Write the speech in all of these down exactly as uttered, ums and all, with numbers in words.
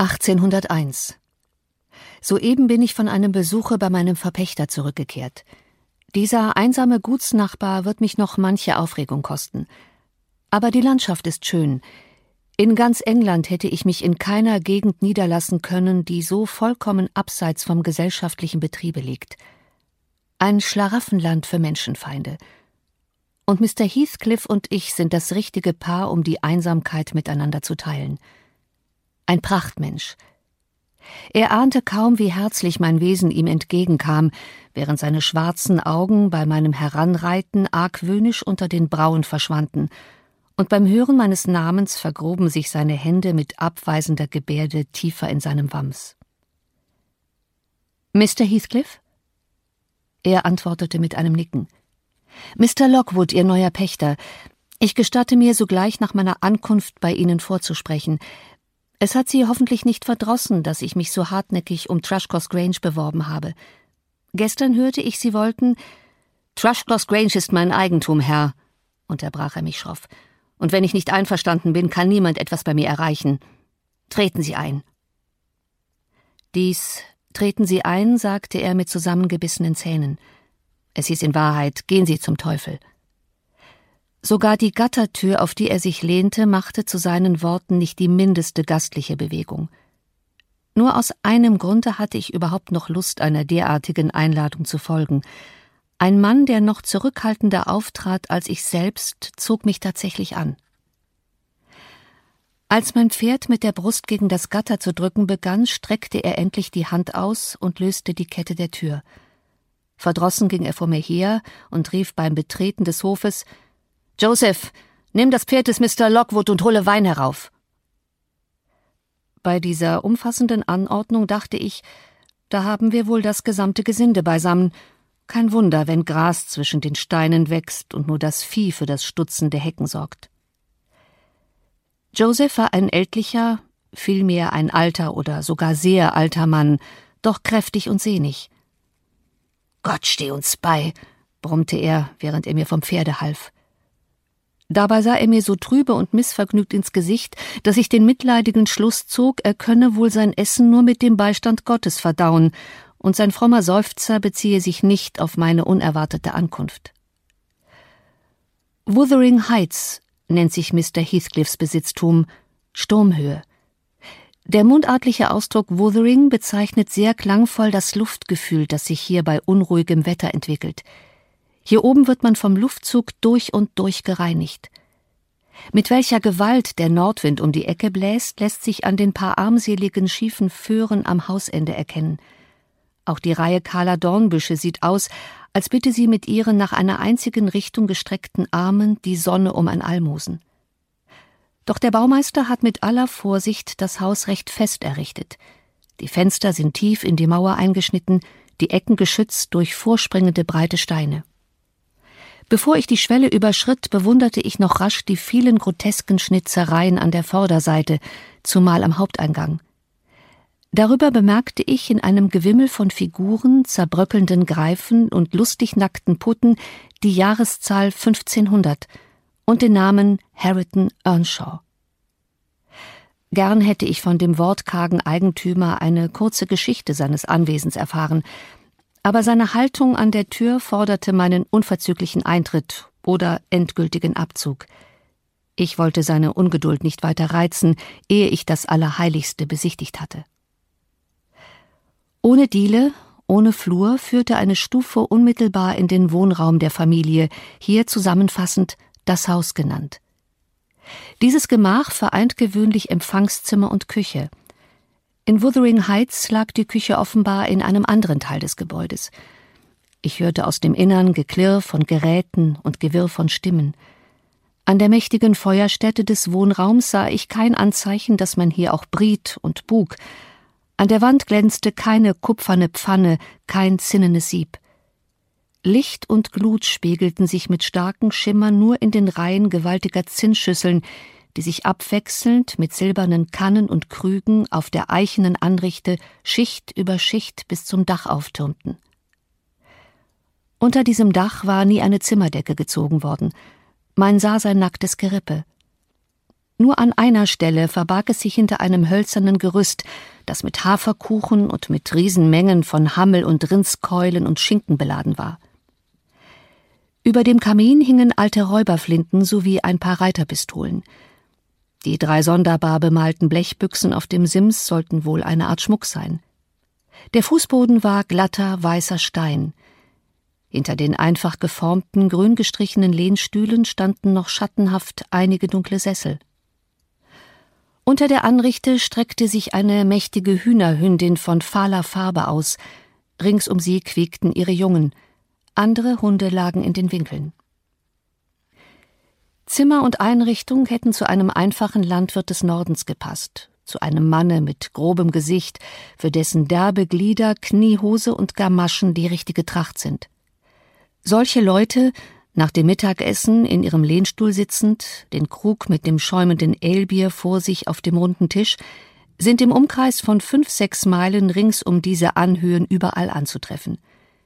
achtzehnhunderteins. Soeben bin ich von einem Besuche bei meinem Verpächter zurückgekehrt. Dieser einsame Gutsnachbar wird mich noch manche Aufregung kosten. Aber die Landschaft ist schön. In ganz England hätte ich mich in keiner Gegend niederlassen können, die so vollkommen abseits vom gesellschaftlichen Betriebe liegt. Ein Schlaraffenland für Menschenfeinde. Und Mister Heathcliff und ich sind das richtige Paar, um die Einsamkeit miteinander zu teilen. Ein Prachtmensch. Er ahnte kaum, wie herzlich mein Wesen ihm entgegenkam, während seine schwarzen Augen bei meinem Heranreiten argwöhnisch unter den Brauen verschwanden, und beim Hören meines Namens vergruben sich seine Hände mit abweisender Gebärde tiefer in seinem Wams. »Mister Heathcliff?« Er antwortete mit einem Nicken. »Mister Lockwood, Ihr neuer Pächter. Ich gestatte mir, sogleich nach meiner Ankunft bei Ihnen vorzusprechen. Es hat Sie hoffentlich nicht verdrossen, dass ich mich so hartnäckig um Thrushcross Grange beworben habe. Gestern hörte ich, Sie wollten...« »Thrushcross Grange ist mein Eigentum, Herr«, unterbrach er mich schroff. »Und wenn ich nicht einverstanden bin, kann niemand etwas bei mir erreichen. Treten Sie ein.« Dies »Treten Sie ein«, sagte er mit zusammengebissenen Zähnen. Es hieß in Wahrheit, »Gehen Sie zum Teufel«. Sogar die Gattertür, auf die er sich lehnte, machte zu seinen Worten nicht die mindeste gastliche Bewegung. Nur aus einem Grunde hatte ich überhaupt noch Lust, einer derartigen Einladung zu folgen. Ein Mann, der noch zurückhaltender auftrat als ich selbst, zog mich tatsächlich an. Als mein Pferd mit der Brust gegen das Gatter zu drücken begann, streckte er endlich die Hand aus und löste die Kette der Tür. Verdrossen ging er vor mir her und rief beim Betreten des Hofes: »Joseph, nimm das Pferd des Mister Lockwood und hole Wein herauf.« Bei dieser umfassenden Anordnung dachte ich, da haben wir wohl das gesamte Gesinde beisammen. Kein Wunder, wenn Gras zwischen den Steinen wächst und nur das Vieh für das Stutzen der Hecken sorgt. Joseph war ein ältlicher, vielmehr ein alter oder sogar sehr alter Mann, doch kräftig und sehnig. »Gott steh uns bei«, brummte er, während er mir vom Pferde half. Dabei sah er mir so trübe und missvergnügt ins Gesicht, dass ich den mitleidigen Schluss zog, er könne wohl sein Essen nur mit dem Beistand Gottes verdauen, und sein frommer Seufzer beziehe sich nicht auf meine unerwartete Ankunft. Wuthering Heights nennt sich Mister Heathcliffs Besitztum, Sturmhöhe. Der mundartliche Ausdruck Wuthering bezeichnet sehr klangvoll das Luftgefühl, das sich hier bei unruhigem Wetter entwickelt. Hier oben wird man vom Luftzug durch und durch gereinigt. Mit welcher Gewalt der Nordwind um die Ecke bläst, lässt sich an den paar armseligen schiefen Föhren am Hausende erkennen. Auch die Reihe kahler Dornbüsche sieht aus, als bitte sie mit ihren nach einer einzigen Richtung gestreckten Armen die Sonne um ein Almosen. Doch der Baumeister hat mit aller Vorsicht das Haus recht fest errichtet. Die Fenster sind tief in die Mauer eingeschnitten, die Ecken geschützt durch vorspringende breite Steine. Bevor ich die Schwelle überschritt, bewunderte ich noch rasch die vielen grotesken Schnitzereien an der Vorderseite, zumal am Haupteingang. Darüber bemerkte ich in einem Gewimmel von Figuren, zerbröckelnden Greifen und lustig nackten Putten die Jahreszahl fünfzehnhundert und den Namen Hareton Earnshaw. Gern hätte ich von dem wortkargen Eigentümer eine kurze Geschichte seines Anwesens erfahren, aber seine Haltung an der Tür forderte meinen unverzüglichen Eintritt oder endgültigen Abzug. Ich wollte seine Ungeduld nicht weiter reizen, ehe ich das Allerheiligste besichtigt hatte. Ohne Diele, ohne Flur führte eine Stufe unmittelbar in den Wohnraum der Familie, hier zusammenfassend das Haus genannt. Dieses Gemach vereint gewöhnlich Empfangszimmer und Küche. In Wuthering Heights lag die Küche offenbar in einem anderen Teil des Gebäudes. Ich hörte aus dem Innern Geklirr von Geräten und Gewirr von Stimmen. An der mächtigen Feuerstätte des Wohnraums sah ich kein Anzeichen, dass man hier auch briet und bug. An der Wand glänzte keine kupferne Pfanne, kein zinnenes Sieb. Licht und Glut spiegelten sich mit starkem Schimmer nur in den Reihen gewaltiger Zinnschüsseln, die sich abwechselnd mit silbernen Kannen und Krügen auf der eichenen Anrichte Schicht über Schicht bis zum Dach auftürmten. Unter diesem Dach war nie eine Zimmerdecke gezogen worden. Man sah sein nacktes Gerippe. Nur an einer Stelle verbarg es sich hinter einem hölzernen Gerüst, das mit Haferkuchen und mit Riesenmengen von Hammel- und Rindskeulen und Schinken beladen war. Über dem Kamin hingen alte Räuberflinten sowie ein paar Reiterpistolen. Die drei sonderbar bemalten Blechbüchsen auf dem Sims sollten wohl eine Art Schmuck sein. Der Fußboden war glatter, weißer Stein. Hinter den einfach geformten, grün gestrichenen Lehnstühlen standen noch schattenhaft einige dunkle Sessel. Unter der Anrichte streckte sich eine mächtige Hühnerhündin von fahler Farbe aus. Rings um sie quiekten ihre Jungen. Andere Hunde lagen in den Winkeln. Zimmer und Einrichtung hätten zu einem einfachen Landwirt des Nordens gepasst, zu einem Manne mit grobem Gesicht, für dessen derbe Glieder Kniehose und Gamaschen die richtige Tracht sind. Solche Leute, nach dem Mittagessen in ihrem Lehnstuhl sitzend, den Krug mit dem schäumenden Alebier vor sich auf dem runden Tisch, sind im Umkreis von fünf, sechs Meilen rings um diese Anhöhen überall anzutreffen.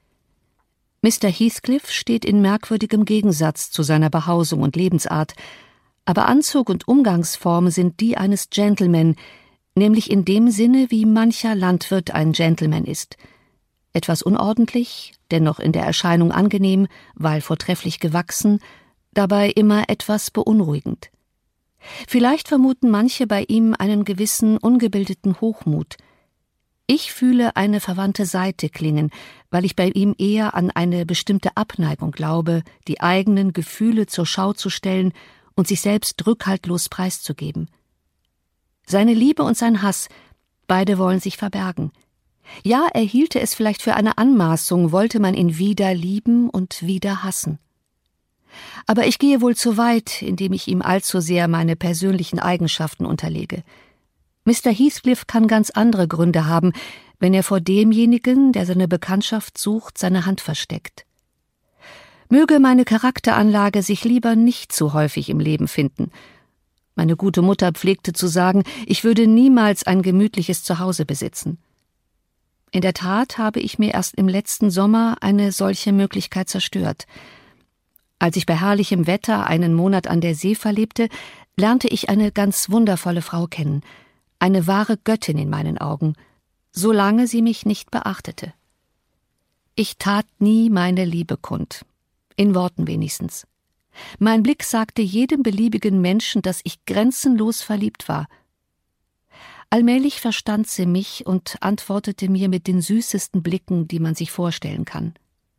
Mister Heathcliff steht in merkwürdigem Gegensatz zu seiner Behausung und Lebensart, aber Anzug und Umgangsform sind die eines Gentleman, nämlich in dem Sinne, wie mancher Landwirt ein Gentleman ist. Etwas unordentlich, dennoch in der Erscheinung angenehm, weil vortrefflich gewachsen, dabei immer etwas beunruhigend. Vielleicht vermuten manche bei ihm einen gewissen ungebildeten Hochmut. Ich fühle eine verwandte Seite klingen, weil ich bei ihm eher an eine bestimmte Abneigung glaube, die eigenen Gefühle zur Schau zu stellen und sich selbst rückhaltlos preiszugeben. Seine Liebe und sein Hass, beide wollen sich verbergen. Ja, er hielte es vielleicht für eine Anmaßung, wollte man ihn wieder lieben und wieder hassen. Aber ich gehe wohl zu weit, indem ich ihm allzu sehr meine persönlichen Eigenschaften unterlege. Mister Heathcliff kann ganz andere Gründe haben, wenn er vor demjenigen, der seine Bekanntschaft sucht, seine Hand versteckt. Möge meine Charakteranlage sich lieber nicht so häufig im Leben finden. Meine gute Mutter pflegte zu sagen, ich würde niemals ein gemütliches Zuhause besitzen. In der Tat habe ich mir erst im letzten Sommer eine solche Möglichkeit zerstört. Als ich bei herrlichem Wetter einen Monat an der See verlebte, lernte ich eine ganz wundervolle Frau kennen, eine wahre Göttin in meinen Augen, solange sie mich nicht beachtete. Ich tat nie meine Liebe kund, in Worten wenigstens. Mein Blick sagte jedem beliebigen Menschen, dass ich grenzenlos verliebt war. Allmählich verstand sie mich und antwortete mir mit den süßesten Blicken, die man sich vorstellen kann.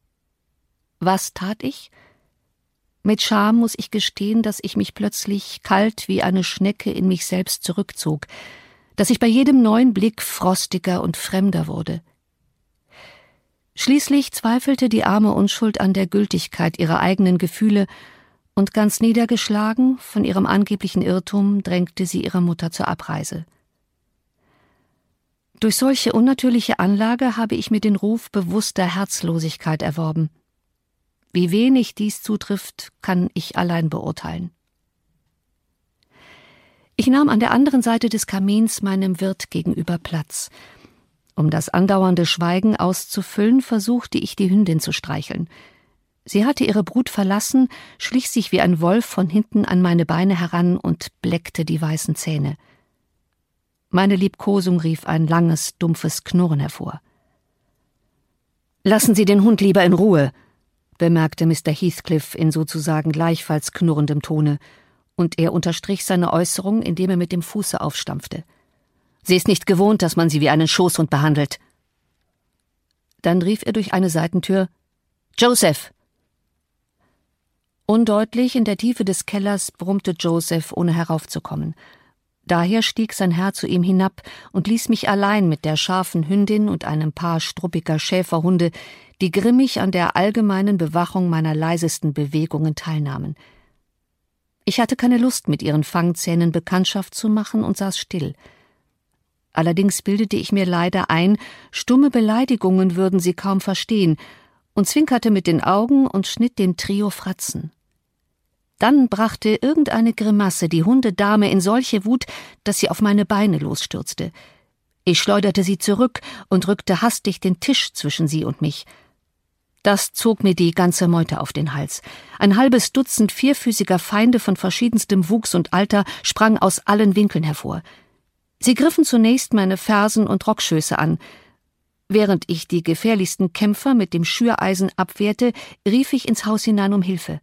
Was tat ich? Mit Scham muss ich gestehen, dass ich mich plötzlich kalt wie eine Schnecke in mich selbst zurückzog, dass ich bei jedem neuen Blick frostiger und fremder wurde. Schließlich zweifelte die arme Unschuld an der Gültigkeit ihrer eigenen Gefühle, und ganz niedergeschlagen von ihrem angeblichen Irrtum drängte sie ihre Mutter zur Abreise. Durch solche unnatürliche Anlage habe ich mir den Ruf bewusster Herzlosigkeit erworben. Wie wenig dies zutrifft, kann ich allein beurteilen. Ich nahm an der anderen Seite des Kamins meinem Wirt gegenüber Platz. Um das andauernde Schweigen auszufüllen, versuchte ich, die Hündin zu streicheln. Sie hatte ihre Brut verlassen, schlich sich wie ein Wolf von hinten an meine Beine heran und bleckte die weißen Zähne. Meine Liebkosung rief ein langes, dumpfes Knurren hervor. »Lassen Sie den Hund lieber in Ruhe«, bemerkte Mister Heathcliff in sozusagen gleichfalls knurrendem Tone, und er unterstrich seine Äußerung, indem er mit dem Fuße aufstampfte. »Sie ist nicht gewohnt, dass man sie wie einen Schoßhund behandelt.« Dann rief er durch eine Seitentür, »Joseph!« Undeutlich in der Tiefe des Kellers brummte Joseph, ohne heraufzukommen. Daher stieg sein Herr zu ihm hinab und ließ mich allein mit der scharfen Hündin und einem Paar struppiger Schäferhunde, die grimmig an der allgemeinen Bewachung meiner leisesten Bewegungen teilnahmen. Ich hatte keine Lust, mit ihren Fangzähnen Bekanntschaft zu machen und saß still. Allerdings bildete ich mir leider ein, stumme Beleidigungen würden sie kaum verstehen, und zwinkerte mit den Augen und schnitt dem Trio Fratzen. Dann brachte irgendeine Grimasse die Hundedame in solche Wut, dass sie auf meine Beine losstürzte. Ich schleuderte sie zurück und rückte hastig den Tisch zwischen sie und mich. Das zog mir die ganze Meute auf den Hals. Ein halbes Dutzend vierfüßiger Feinde von verschiedenstem Wuchs und Alter sprang aus allen Winkeln hervor. Sie griffen zunächst meine Fersen und Rockschöße an. Während ich die gefährlichsten Kämpfer mit dem Schüreisen abwehrte, rief ich ins Haus hinein um Hilfe.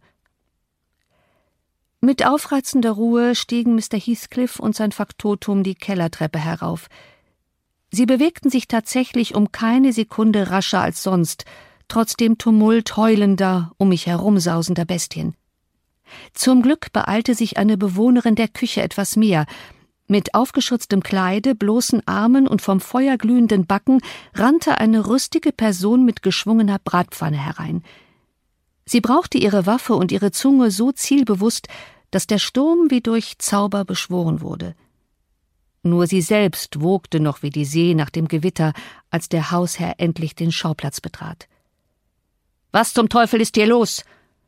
Mit aufreizender Ruhe stiegen Mister Heathcliff und sein Faktotum die Kellertreppe herauf. Sie bewegten sich tatsächlich um keine Sekunde rascher als sonst, trotz dem Tumult heulender, um mich herumsausender Bestien. Zum Glück beeilte sich eine Bewohnerin der Küche etwas mehr. Mit aufgeschürztem Kleide, bloßen Armen und vom Feuer glühenden Backen rannte eine rüstige Person mit geschwungener Bratpfanne herein. Sie brauchte ihre Waffe und ihre Zunge so zielbewusst, dass der Sturm wie durch Zauber beschworen wurde. Nur sie selbst wogte noch wie die See nach dem Gewitter, als der Hausherr endlich den Schauplatz betrat. »Was zum Teufel ist hier los?«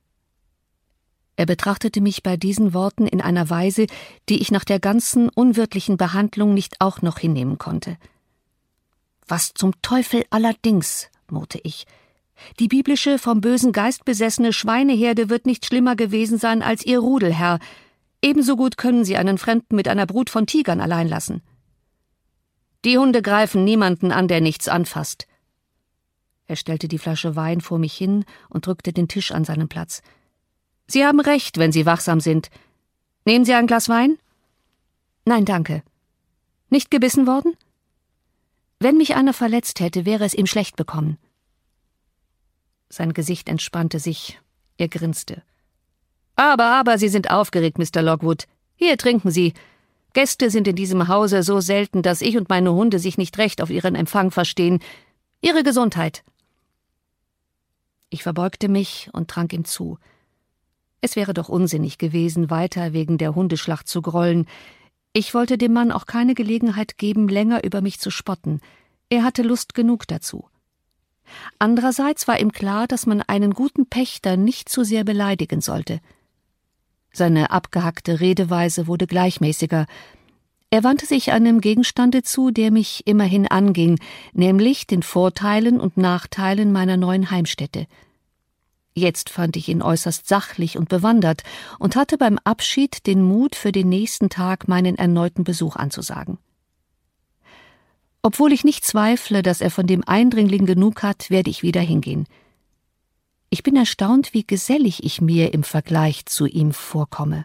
Er betrachtete mich bei diesen Worten in einer Weise, die ich nach der ganzen unwirtlichen Behandlung nicht auch noch hinnehmen konnte. »Was zum Teufel allerdings«, murrte ich. »Die biblische, vom bösen Geist besessene Schweineherde wird nicht schlimmer gewesen sein als Ihr Rudelherr. Ebenso gut können Sie einen Fremden mit einer Brut von Tigern allein lassen. Die Hunde greifen niemanden an, der nichts anfasst.« Er stellte die Flasche Wein vor mich hin und drückte den Tisch an seinen Platz. »Sie haben recht, wenn Sie wachsam sind. Nehmen Sie ein Glas Wein?« »Nein, danke.« »Nicht gebissen worden?« »Wenn mich einer verletzt hätte, wäre es ihm schlecht bekommen.« Sein Gesicht entspannte sich. Er grinste. »Aber, aber, Sie sind aufgeregt, Mister Lockwood. Hier, trinken Sie. Gäste sind in diesem Hause so selten, dass ich und meine Hunde sich nicht recht auf ihren Empfang verstehen. Ihre Gesundheit.« Ich verbeugte mich und trank ihm zu. Es wäre doch unsinnig gewesen, weiter wegen der Hundeschlacht zu grollen. Ich wollte dem Mann auch keine Gelegenheit geben, länger über mich zu spotten. Er hatte Lust genug dazu. Andererseits war ihm klar, dass man einen guten Pächter nicht zu sehr beleidigen sollte. Seine abgehackte Redeweise wurde gleichmäßiger. Er wandte sich einem Gegenstande zu, der mich immerhin anging, nämlich den Vorteilen und Nachteilen meiner neuen Heimstätte. Jetzt fand ich ihn äußerst sachlich und bewandert und hatte beim Abschied den Mut, für den nächsten Tag meinen erneuten Besuch anzusagen. Obwohl ich nicht zweifle, dass er von dem Eindringling genug hat, werde ich wieder hingehen. Ich bin erstaunt, wie gesellig ich mir im Vergleich zu ihm vorkomme.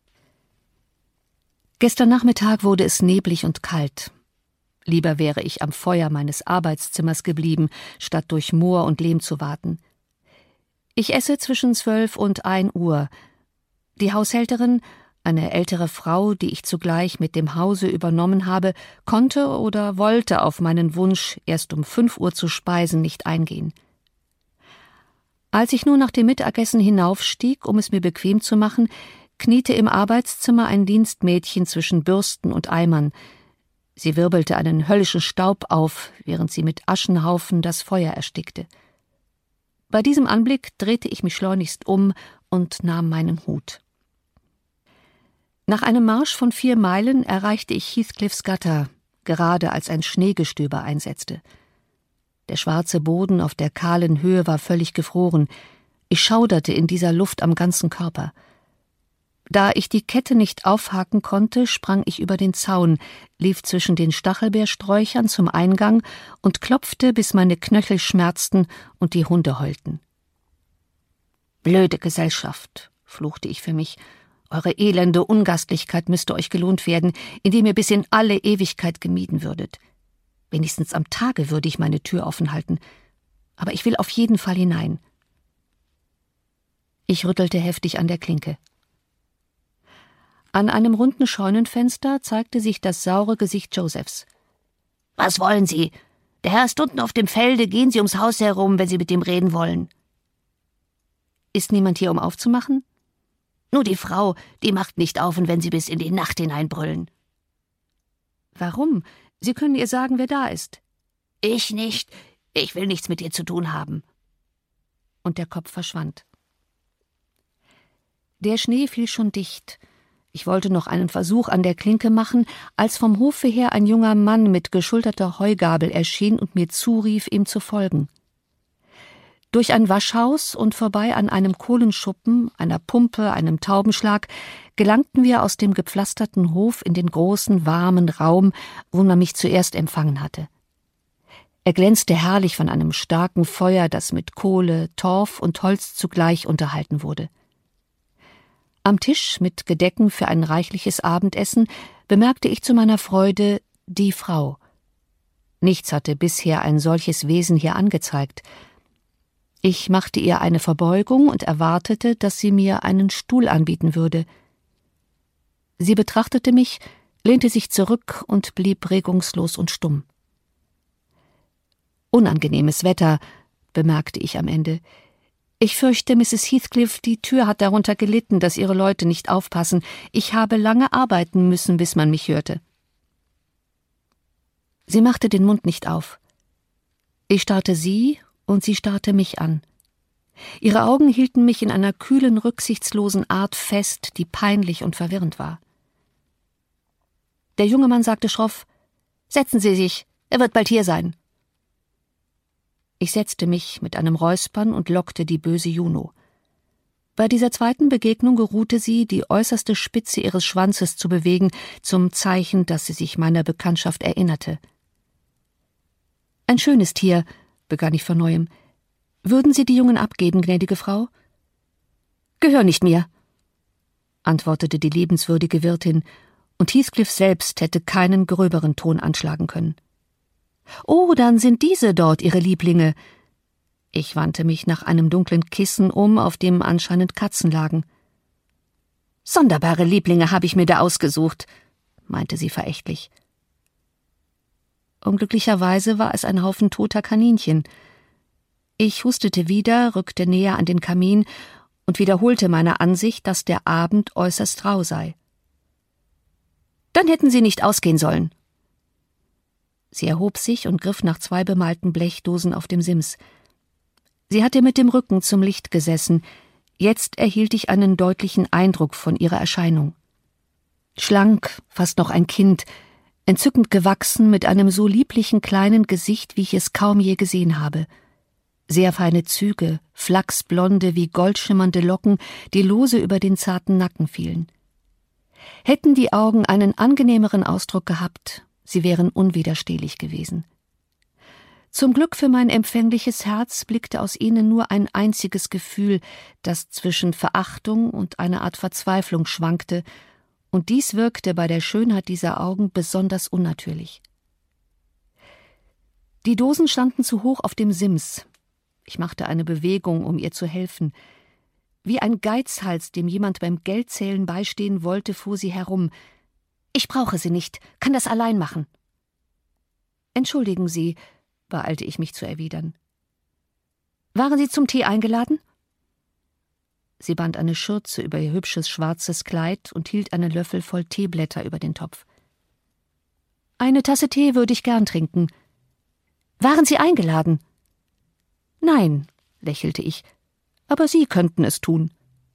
Gestern Nachmittag wurde es neblig und kalt. Lieber wäre ich am Feuer meines Arbeitszimmers geblieben, statt durch Moor und Lehm zu warten. Ich esse zwischen zwölf und ein Uhr. Die Haushälterin, eine ältere Frau, die ich zugleich mit dem Hause übernommen habe, konnte oder wollte auf meinen Wunsch, erst um fünf Uhr zu speisen, nicht eingehen. Als ich nun nach dem Mittagessen hinaufstieg, um es mir bequem zu machen, kniete im Arbeitszimmer ein Dienstmädchen zwischen Bürsten und Eimern. Sie wirbelte einen höllischen Staub auf, während sie mit Aschenhaufen das Feuer erstickte. Bei diesem Anblick drehte ich mich schleunigst um und nahm meinen Hut. Nach einem Marsch von vier Meilen erreichte ich Heathcliffs Gatter, gerade als ein Schneegestöber einsetzte. Der schwarze Boden auf der kahlen Höhe war völlig gefroren. Ich schauderte in dieser Luft am ganzen Körper. Da ich die Kette nicht aufhaken konnte, sprang ich über den Zaun, lief zwischen den Stachelbeersträuchern zum Eingang und klopfte, bis meine Knöchel schmerzten und die Hunde heulten. »Blöde Gesellschaft«, fluchte ich für mich, »eure elende Ungastlichkeit müsste euch gelohnt werden, indem ihr bis in alle Ewigkeit gemieden würdet. Wenigstens am Tage würde ich meine Tür offen halten, aber ich will auf jeden Fall hinein.« Ich rüttelte heftig an der Klinke. An einem runden Scheunenfenster zeigte sich das saure Gesicht Josephs. »Was wollen Sie? Der Herr ist unten auf dem Felde, gehen Sie ums Haus herum, wenn Sie mit ihm reden wollen.« »Ist niemand hier, um aufzumachen?« »Nur die Frau, die macht nicht auf, und wenn Sie bis in die Nacht hineinbrüllen.« »Warum? Sie können ihr sagen, wer da ist.« »Ich nicht. Ich will nichts mit ihr zu tun haben.« Und der Kopf verschwand. Der Schnee fiel schon dicht. Ich wollte noch einen Versuch an der Klinke machen, als vom Hofe her ein junger Mann mit geschulterter Heugabel erschien und mir zurief, ihm zu folgen. Durch ein Waschhaus und vorbei an einem Kohlenschuppen, einer Pumpe, einem Taubenschlag, gelangten wir aus dem gepflasterten Hof in den großen, warmen Raum, wo man mich zuerst empfangen hatte. Er glänzte herrlich von einem starken Feuer, das mit Kohle, Torf und Holz zugleich unterhalten wurde. Am Tisch mit Gedecken für ein reichliches Abendessen bemerkte ich zu meiner Freude die Frau. Nichts hatte bisher ein solches Wesen hier angezeigt. Ich machte ihr eine Verbeugung und erwartete, dass sie mir einen Stuhl anbieten würde. Sie betrachtete mich, lehnte sich zurück und blieb regungslos und stumm. Unangenehmes Wetter, bemerkte ich am Ende. Ich fürchte, Misses Heathcliff, die Tür hat darunter gelitten, dass ihre Leute nicht aufpassen. Ich habe lange arbeiten müssen, bis man mich hörte. Sie machte den Mund nicht auf. Ich starrte sie, und sie starrte mich an. Ihre Augen hielten mich in einer kühlen, rücksichtslosen Art fest, die peinlich und verwirrend war. Der junge Mann sagte schroff: »Setzen Sie sich, er wird bald hier sein.« Ich setzte mich mit einem Räuspern und lockte die böse Juno. Bei dieser zweiten Begegnung geruhte sie, die äußerste Spitze ihres Schwanzes zu bewegen, zum Zeichen, dass sie sich meiner Bekanntschaft erinnerte. »Ein schönes Tier«, begann ich von neuem. »Würden Sie die Jungen abgeben, gnädige Frau?« »Gehör nicht mir«, antwortete die liebenswürdige Wirtin, und Heathcliff selbst hätte keinen gröberen Ton anschlagen können. »Oh, dann sind diese dort Ihre Lieblinge.« Ich wandte mich nach einem dunklen Kissen um, auf dem anscheinend Katzen lagen. »Sonderbare Lieblinge habe ich mir da ausgesucht«, meinte sie verächtlich. Unglücklicherweise war es ein Haufen toter Kaninchen. Ich hustete wieder, rückte näher an den Kamin und wiederholte meine Ansicht, dass der Abend äußerst rau sei. »Dann hätten Sie nicht ausgehen sollen.« Sie erhob sich und griff nach zwei bemalten Blechdosen auf dem Sims. Sie hatte mit dem Rücken zum Licht gesessen. Jetzt erhielt ich einen deutlichen Eindruck von ihrer Erscheinung. Schlank, fast noch ein Kind, entzückend gewachsen, mit einem so lieblichen kleinen Gesicht, wie ich es kaum je gesehen habe. Sehr feine Züge, flachsblonde, wie goldschimmernde Locken, die lose über den zarten Nacken fielen. Hätten die Augen einen angenehmeren Ausdruck gehabt, sie wären unwiderstehlich gewesen. Zum Glück für mein empfängliches Herz blickte aus ihnen nur ein einziges Gefühl, das zwischen Verachtung und einer Art Verzweiflung schwankte, und dies wirkte bei der Schönheit dieser Augen besonders unnatürlich. Die Dosen standen zu hoch auf dem Sims. Ich machte eine Bewegung, um ihr zu helfen. Wie ein Geizhals, dem jemand beim Geldzählen beistehen wollte, fuhr sie herum. »Ich brauche sie nicht, kann das allein machen.« »Entschuldigen Sie«, beeilte ich mich zu erwidern. »Waren Sie zum Tee eingeladen?« Sie band eine Schürze über ihr hübsches schwarzes Kleid und hielt einen Löffel voll Teeblätter über den Topf. »Eine Tasse Tee würde ich gern trinken.« »Waren Sie eingeladen?« »Nein«, lächelte ich, »aber Sie könnten es tun.«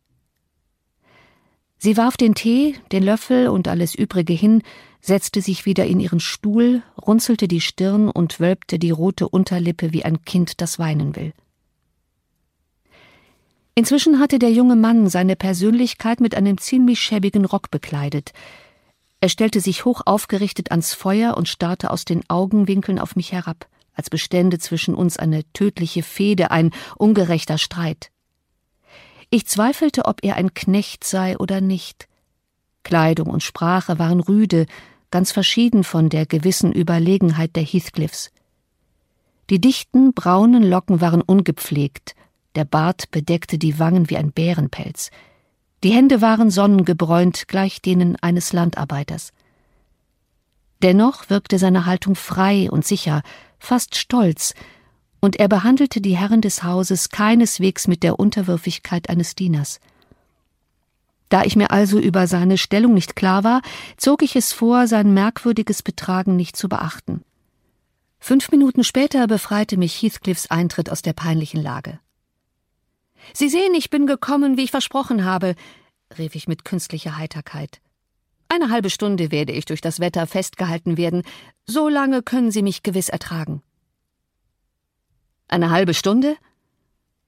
Sie warf den Tee, den Löffel und alles Übrige hin, setzte sich wieder in ihren Stuhl, runzelte die Stirn und wölbte die rote Unterlippe wie ein Kind, das weinen will. Inzwischen hatte der junge Mann seine Persönlichkeit mit einem ziemlich schäbigen Rock bekleidet. Er stellte sich hoch aufgerichtet ans Feuer und starrte aus den Augenwinkeln auf mich herab, als bestände zwischen uns eine tödliche Fehde, ein ungerechter Streit. Ich zweifelte, ob er ein Knecht sei oder nicht. Kleidung und Sprache waren rüde, ganz verschieden von der gewissen Überlegenheit der Heathcliffs. Die dichten, braunen Locken waren ungepflegt, der Bart bedeckte die Wangen wie ein Bärenpelz. Die Hände waren sonnengebräunt, gleich denen eines Landarbeiters. Dennoch wirkte seine Haltung frei und sicher, fast stolz, und er behandelte die Herren des Hauses keineswegs mit der Unterwürfigkeit eines Dieners. Da ich mir also über seine Stellung nicht klar war, zog ich es vor, sein merkwürdiges Betragen nicht zu beachten. Fünf Minuten später befreite mich Heathcliffs Eintritt aus der peinlichen Lage. »Sie sehen, ich bin gekommen, wie ich versprochen habe«, rief ich mit künstlicher Heiterkeit. »Eine halbe Stunde werde ich durch das Wetter festgehalten werden. So lange können Sie mich gewiss ertragen.« »Eine halbe Stunde?«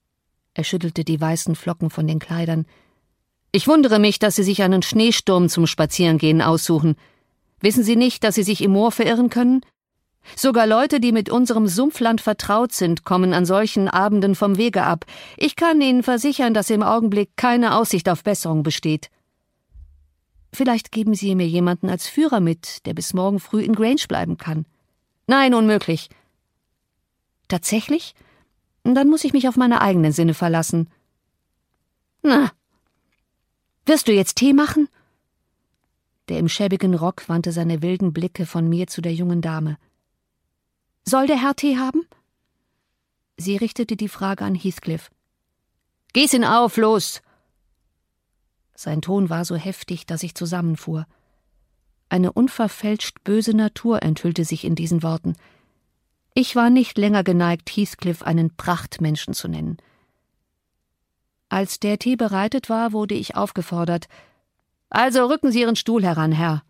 Er schüttelte die weißen Flocken von den Kleidern. »Ich wundere mich, dass Sie sich einen Schneesturm zum Spazierengehen aussuchen. Wissen Sie nicht, dass Sie sich im Moor verirren können? Sogar Leute, die mit unserem Sumpfland vertraut sind, kommen an solchen Abenden vom Wege ab. Ich kann Ihnen versichern, dass im Augenblick keine Aussicht auf Besserung besteht.« »Vielleicht geben Sie mir jemanden als Führer mit, der bis morgen früh in Grange bleiben kann.« »Nein, unmöglich.« »Tatsächlich? Dann muss ich mich auf meine eigenen Sinne verlassen.« »Na, wirst du jetzt Tee machen?« Der im schäbigen Rock wandte seine wilden Blicke von mir zu der jungen Dame. »Soll der Herr Tee haben?« Sie richtete die Frage an Heathcliff. »Gieß ihn auf, los!« Sein Ton war so heftig, dass ich zusammenfuhr. Eine unverfälscht böse Natur enthüllte sich in diesen Worten. Ich war nicht länger geneigt, Heathcliff einen Prachtmenschen zu nennen. Als der Tee bereitet war, wurde ich aufgefordert. »Also rücken Sie Ihren Stuhl heran, Herr.«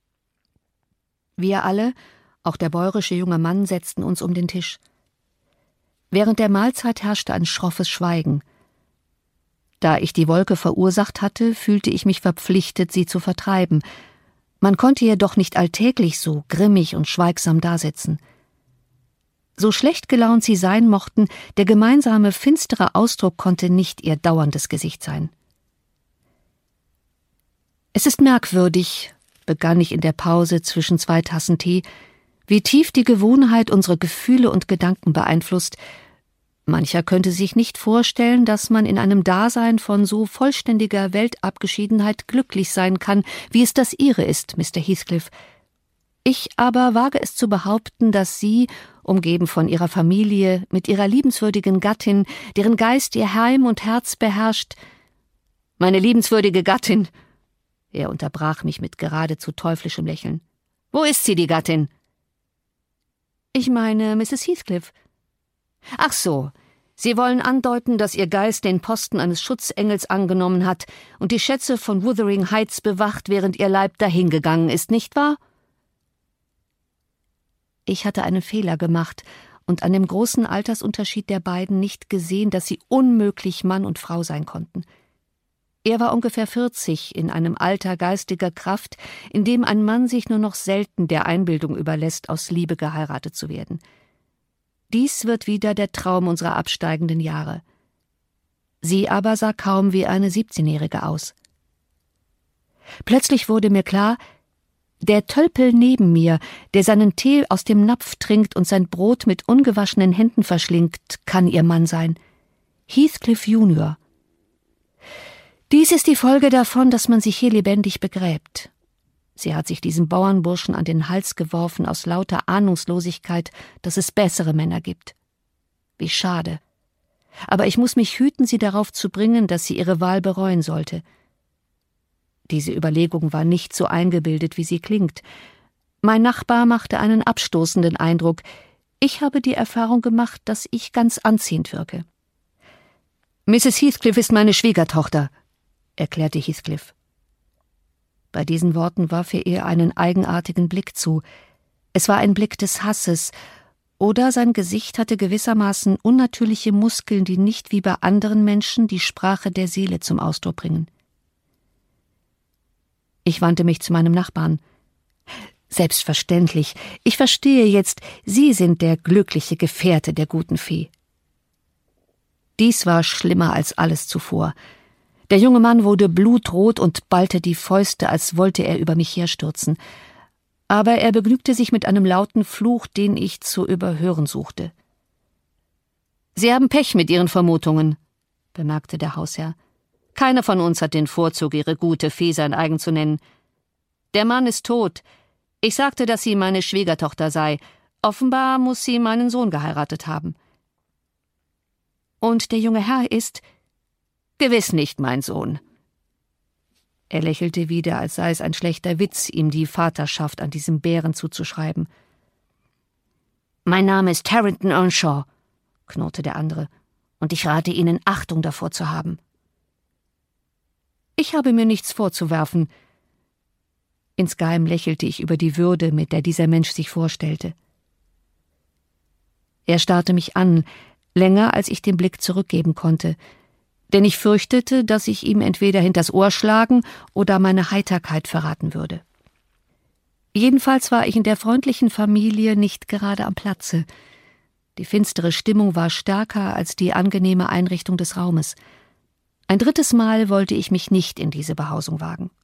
Wir alle, auch der bäuerische junge Mann, setzten uns um den Tisch. Während der Mahlzeit herrschte ein schroffes Schweigen. Da ich die Wolke verursacht hatte, fühlte ich mich verpflichtet, sie zu vertreiben. Man konnte jedoch nicht alltäglich so grimmig und schweigsam dasitzen. So schlecht gelaunt sie sein mochten, der gemeinsame finstere Ausdruck konnte nicht ihr dauerndes Gesicht sein. »Es ist merkwürdig«, begann ich in der Pause zwischen zwei Tassen Tee, »wie tief die Gewohnheit unsere Gefühle und Gedanken beeinflusst. Mancher könnte sich nicht vorstellen, dass man in einem Dasein von so vollständiger Weltabgeschiedenheit glücklich sein kann, wie es das Ihre ist, Mister Heathcliff. Ich aber wage es zu behaupten, dass Sie, umgeben von Ihrer Familie, mit Ihrer liebenswürdigen Gattin, deren Geist Ihr Heim und Herz beherrscht, »Meine liebenswürdige Gattin«, er unterbrach mich mit geradezu teuflischem Lächeln. »Wo ist sie, die Gattin?« »Ich meine Misses Heathcliff.« »Ach so, Sie wollen andeuten, dass Ihr Geist den Posten eines Schutzengels angenommen hat und die Schätze von Wuthering Heights bewacht, während Ihr Leib dahingegangen ist, nicht wahr?« Ich hatte einen Fehler gemacht und an dem großen Altersunterschied der beiden nicht gesehen, dass sie unmöglich Mann und Frau sein konnten. Er war ungefähr vierzig, in einem Alter geistiger Kraft, in dem ein Mann sich nur noch selten der Einbildung überlässt, aus Liebe geheiratet zu werden. Dies wird wieder der Traum unserer absteigenden Jahre. Sie aber sah kaum wie eine siebzehnjährige aus. Plötzlich wurde mir klar, der Tölpel neben mir, der seinen Tee aus dem Napf trinkt und sein Brot mit ungewaschenen Händen verschlingt, kann ihr Mann sein. Heathcliff Junior. Dies ist die Folge davon, dass man sich hier lebendig begräbt. Sie hat sich diesem Bauernburschen an den Hals geworfen aus lauter Ahnungslosigkeit, dass es bessere Männer gibt. Wie schade. Aber ich muss mich hüten, sie darauf zu bringen, dass sie ihre Wahl bereuen sollte. Diese Überlegung war nicht so eingebildet, wie sie klingt. Mein Nachbar machte einen abstoßenden Eindruck. Ich habe die Erfahrung gemacht, dass ich ganz anziehend wirke. »Misses Heathcliff ist meine Schwiegertochter«, erklärte Heathcliff. Bei diesen Worten warf er ihr einen eigenartigen Blick zu. Es war ein Blick des Hasses, oder sein Gesicht hatte gewissermaßen unnatürliche Muskeln, die nicht wie bei anderen Menschen die Sprache der Seele zum Ausdruck bringen. Ich wandte mich zu meinem Nachbarn. »Selbstverständlich. Ich verstehe jetzt, Sie sind der glückliche Gefährte der guten Fee.« Dies war schlimmer als alles zuvor. Der junge Mann wurde blutrot und ballte die Fäuste, als wollte er über mich herstürzen. Aber er begnügte sich mit einem lauten Fluch, den ich zu überhören suchte. »Sie haben Pech mit Ihren Vermutungen«, bemerkte der Hausherr. »Keiner von uns hat den Vorzug, Ihre gute Fee sein eigen zu nennen. Der Mann ist tot. Ich sagte, dass sie meine Schwiegertochter sei. Offenbar muss sie meinen Sohn geheiratet haben.« »Und der junge Herr ist...« »Gewiss nicht mein Sohn.« Er lächelte wieder, als sei es ein schlechter Witz, ihm die Vaterschaft an diesem Bären zuzuschreiben. »Mein Name ist Harrington Earnshaw«, knurrte der andere, »und ich rate Ihnen, Achtung davor zu haben.« »Ich habe mir nichts vorzuwerfen.« Insgeheim lächelte ich über die Würde, mit der dieser Mensch sich vorstellte. Er starrte mich an, länger als ich den Blick zurückgeben konnte, denn ich fürchtete, dass ich ihm entweder hinters Ohr schlagen oder meine Heiterkeit verraten würde. Jedenfalls war ich in der freundlichen Familie nicht gerade am Platze. Die finstere Stimmung war stärker als die angenehme Einrichtung des Raumes. Ein drittes Mal wollte ich mich nicht in diese Behausung wagen.